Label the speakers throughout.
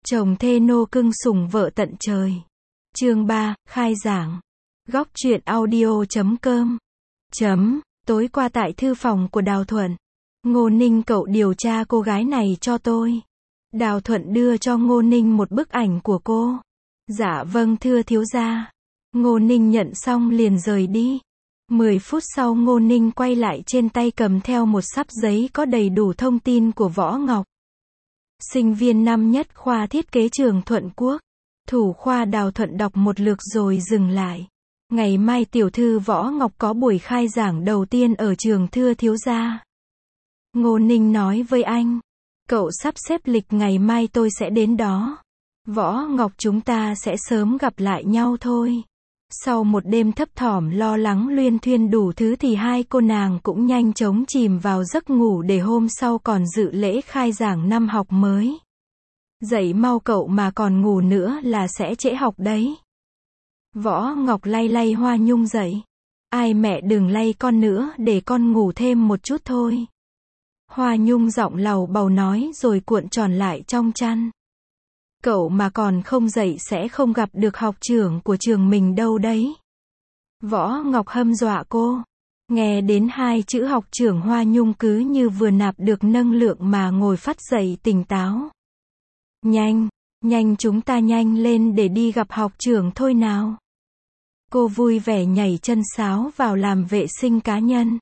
Speaker 1: Chồng thê nô cưng sủng vợ tận trời. Chương 3, khai giảng. Góc truyện audio.com. Tối qua tại thư phòng của Đào Thuận, Ngô Ninh cậu điều tra cô gái này cho tôi. Đào Thuận đưa cho Ngô Ninh một bức ảnh của cô. Dạ vâng thưa thiếu gia. Ngô Ninh nhận xong liền rời đi. 10 phút sau Ngô Ninh quay lại, trên tay cầm theo một sắp giấy có đầy đủ thông tin của Võ Ngọc. Sinh viên năm nhất khoa thiết kế trường Thuận Quốc. Thủ khoa Đào Thuận đọc một lượt rồi dừng lại. Ngày mai tiểu thư Võ Ngọc có buổi khai giảng đầu tiên ở trường thưa thiếu gia. Ngô Ninh nói với anh. Cậu sắp xếp lịch ngày mai tôi sẽ đến đó. Võ Ngọc chúng ta sẽ sớm gặp lại nhau thôi. Sau một đêm thấp thỏm lo lắng luyên thuyên đủ thứ thì hai cô nàng cũng nhanh chóng chìm vào giấc ngủ để hôm sau còn dự lễ khai giảng năm học mới. Dậy mau cậu mà còn ngủ nữa là sẽ trễ học đấy. Võ Ngọc lay lay Hoa Nhung dậy. Ai mẹ đừng lay con nữa, để con ngủ thêm một chút thôi. Hoa Nhung giọng lầu bầu nói rồi cuộn tròn lại trong chăn. Cậu mà còn không dậy sẽ không gặp được học trưởng của trường mình đâu đấy. Võ Ngọc hâm dọa cô. Nghe đến hai chữ học trưởng, Hoa Nhung cứ như vừa nạp được năng lượng mà ngồi phắt dậy tỉnh táo. Nhanh chúng ta nhanh lên để đi gặp học trưởng thôi nào. Cô vui vẻ nhảy chân sáo vào làm vệ sinh cá nhân.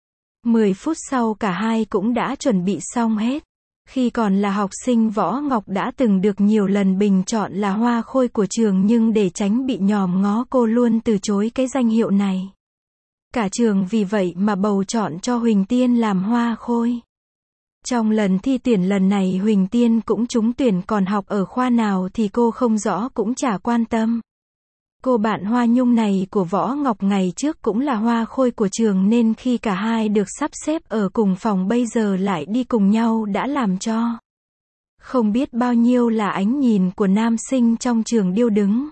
Speaker 1: 10 phút sau cả hai cũng đã chuẩn bị xong hết. Khi còn là học sinh Võ Ngọc đã từng được nhiều lần bình chọn là hoa khôi của trường, nhưng để tránh bị nhòm ngó cô luôn từ chối cái danh hiệu này. Cả trường vì vậy mà bầu chọn cho Huỳnh Tiên làm hoa khôi. Trong lần thi tuyển lần này Huỳnh Tiên cũng trúng tuyển, còn học ở khoa nào thì cô không rõ cũng chả quan tâm. Cô bạn Hoa Nhung này của Võ Ngọc ngày trước cũng là hoa khôi của trường, nên khi cả hai được sắp xếp ở cùng phòng bây giờ lại đi cùng nhau đã làm cho không biết bao nhiêu là ánh nhìn của nam sinh trong trường điêu đứng.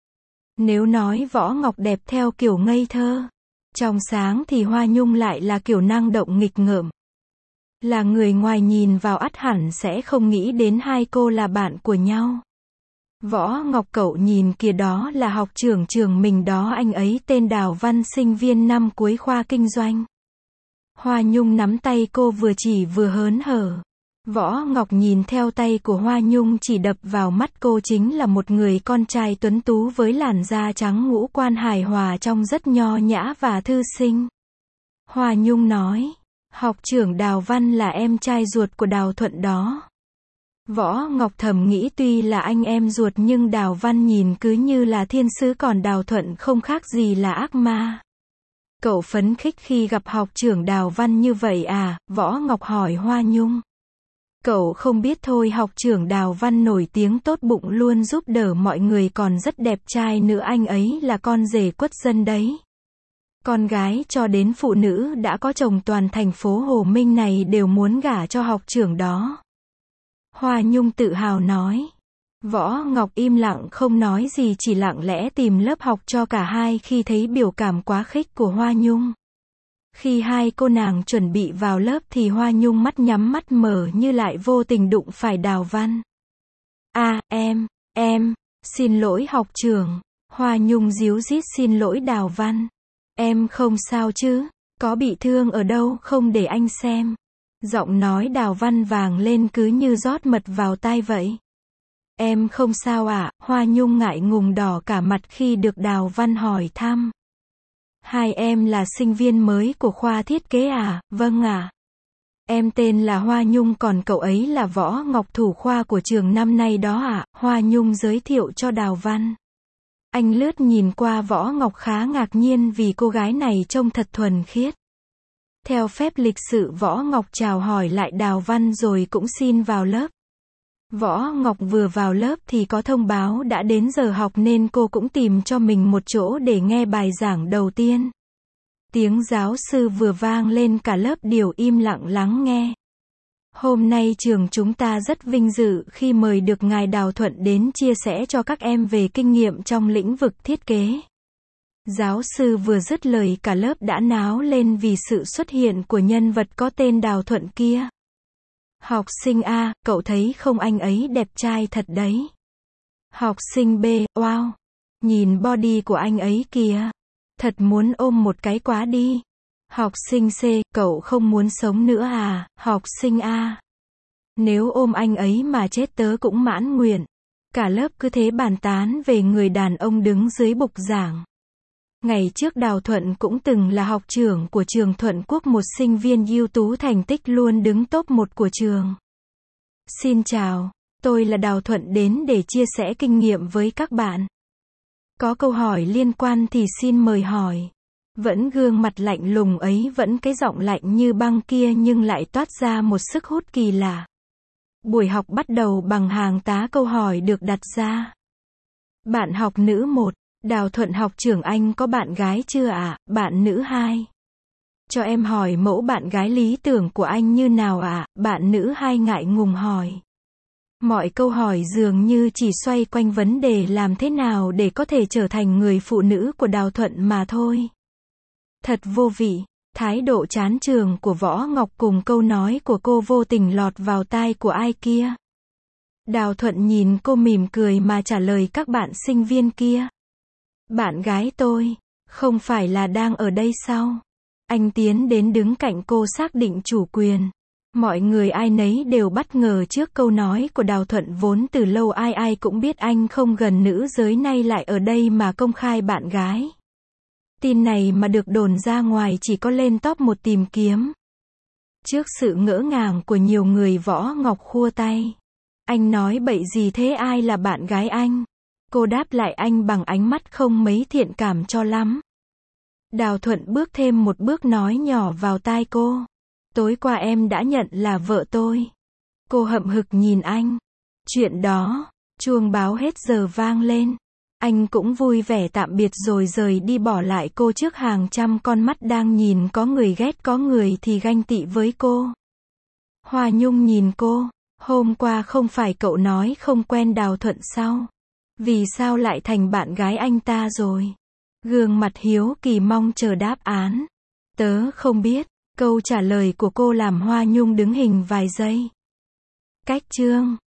Speaker 1: Nếu nói Võ Ngọc đẹp theo kiểu ngây thơ, trong sáng thì Hoa Nhung lại là kiểu năng động nghịch ngợm. Là người ngoài nhìn vào ắt hẳn sẽ không nghĩ đến hai cô là bạn của nhau. Võ Ngọc cậu nhìn kìa, đó là học trưởng trường mình đó, anh ấy tên Đào Văn, sinh viên năm cuối khoa kinh doanh. Hoa Nhung nắm tay cô vừa chỉ vừa hớn hở. Võ Ngọc nhìn theo tay của Hoa Nhung, chỉ đập vào mắt cô chính là một người con trai tuấn tú với làn da trắng, ngũ quan hài hòa, trông rất nho nhã và thư sinh. Hoa Nhung nói, học trưởng Đào Văn là em trai ruột của Đào Thuận đó. Võ Ngọc thầm nghĩ tuy là anh em ruột nhưng Đào Văn nhìn cứ như là thiên sứ, còn Đào Thuận không khác gì là ác ma. Cậu phấn khích khi gặp học trưởng Đào Văn như vậy à? Võ Ngọc hỏi Hoa Nhung. Cậu không biết thôi, học trưởng Đào Văn nổi tiếng tốt bụng, luôn giúp đỡ mọi người, còn rất đẹp trai nữa, anh ấy là con rể quất dân đấy. Con gái cho đến phụ nữ đã có chồng toàn thành phố Hồ Minh này đều muốn gả cho học trưởng đó. Hoa Nhung tự hào nói. Võ Ngọc im lặng không nói gì, chỉ lặng lẽ tìm lớp học cho cả hai khi thấy biểu cảm quá khích của Hoa Nhung. Khi hai cô nàng chuẩn bị vào lớp thì Hoa Nhung mắt nhắm mắt mở như lại vô tình đụng phải Đào Văn. Em, xin lỗi học trưởng. Hoa Nhung díu dít xin lỗi Đào Văn. Em không sao chứ? Có bị thương ở đâu không để anh xem? Giọng nói Đào Văn vàng lên cứ như rót mật vào tai vậy. Em không sao ạ? Hoa Nhung ngại ngùng đỏ cả mặt khi được Đào Văn hỏi thăm. Hai em là sinh viên mới của khoa thiết kế à? Vâng ạ. Em tên là Hoa Nhung, còn cậu ấy là Võ Ngọc, thủ khoa của trường năm nay đó ạ. Hoa Nhung giới thiệu cho Đào Văn. Anh lướt nhìn qua Võ Ngọc khá ngạc nhiên vì cô gái này trông thật thuần khiết. Theo phép lịch sự Võ Ngọc chào hỏi lại Đào Văn rồi cũng xin vào lớp. Võ Ngọc vừa vào lớp thì có thông báo đã đến giờ học nên cô cũng tìm cho mình một chỗ để nghe bài giảng đầu tiên. Tiếng giáo sư vừa vang lên cả lớp đều im lặng lắng nghe. Hôm nay trường chúng ta rất vinh dự khi mời được ngài Đào Thuận đến chia sẻ cho các em về kinh nghiệm trong lĩnh vực thiết kế. Giáo sư vừa dứt lời cả lớp đã náo lên vì sự xuất hiện của nhân vật có tên Đào Thuận kia. Học sinh A, cậu thấy không anh ấy đẹp trai thật đấy. Học sinh B, wow. Nhìn body của anh ấy kìa. Thật muốn ôm một cái quá đi. Học sinh C, cậu không muốn sống nữa à? Học sinh A. Nếu ôm anh ấy mà chết tớ cũng mãn nguyện. Cả lớp cứ thế bàn tán về người đàn ông đứng dưới bục giảng. Ngày trước Đào Thuận cũng từng là học trưởng của trường Thuận Quốc, một sinh viên ưu tú thành tích luôn đứng top 1 của trường. Xin chào, tôi là Đào Thuận đến để chia sẻ kinh nghiệm với các bạn. Có câu hỏi liên quan thì xin mời hỏi. Vẫn gương mặt lạnh lùng ấy, vẫn cái giọng lạnh như băng kia nhưng lại toát ra một sức hút kỳ lạ. Buổi học bắt đầu bằng hàng tá câu hỏi được đặt ra. Bạn học nữ 1, Đào Thuận học trưởng, anh có bạn gái chưa ạ? Bạn nữ 2. Cho em hỏi mẫu bạn gái lý tưởng của anh như nào ạ? Bạn nữ 2 ngại ngùng hỏi. Mọi câu hỏi dường như chỉ xoay quanh vấn đề làm thế nào để có thể trở thành người phụ nữ của Đào Thuận mà thôi. Thật vô vị. Thái độ chán trường của Võ Ngọc cùng câu nói của cô vô tình lọt vào tai của ai kia. Đào Thuận nhìn cô mỉm cười mà trả lời các bạn sinh viên kia. Bạn gái tôi, không phải là đang ở đây sao? Anh tiến đến đứng cạnh cô xác định chủ quyền. Mọi người ai nấy đều bất ngờ trước câu nói của Đào Thuận, vốn từ lâu ai ai cũng biết anh không gần nữ giới, nay lại ở đây mà công khai bạn gái. Tin này mà được đồn ra ngoài chỉ có lên top 1 tìm kiếm. Trước sự ngỡ ngàng của nhiều người, Võ Ngọc khua tay. Anh nói bậy gì thế, ai là bạn gái anh? Cô đáp lại anh bằng ánh mắt không mấy thiện cảm cho lắm. Đào Thuận bước thêm một bước nói nhỏ vào tai cô. Tối qua em đã nhận là vợ tôi. Cô hậm hực nhìn anh. Chuyện đó, chuông báo hết giờ vang lên. Anh cũng vui vẻ tạm biệt rồi rời đi, bỏ lại cô trước hàng trăm con mắt đang nhìn, có người ghét có người thì ganh tị với cô. Hoa Nhung nhìn cô. Hôm qua không phải cậu nói không quen Đào Thuận sao? Vì sao lại thành bạn gái anh ta rồi? Gương mặt hiếu kỳ mong chờ đáp án. Tớ không biết. Câu trả lời của cô làm Hoa Nhung đứng hình vài giây. Cách chương